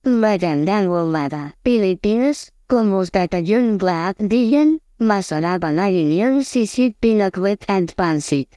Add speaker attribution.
Speaker 1: Magandang umaga, Pilipinas. Kumusta kayong lahat diyan? Masarap ang inyong sisig, pinakbet at pansit.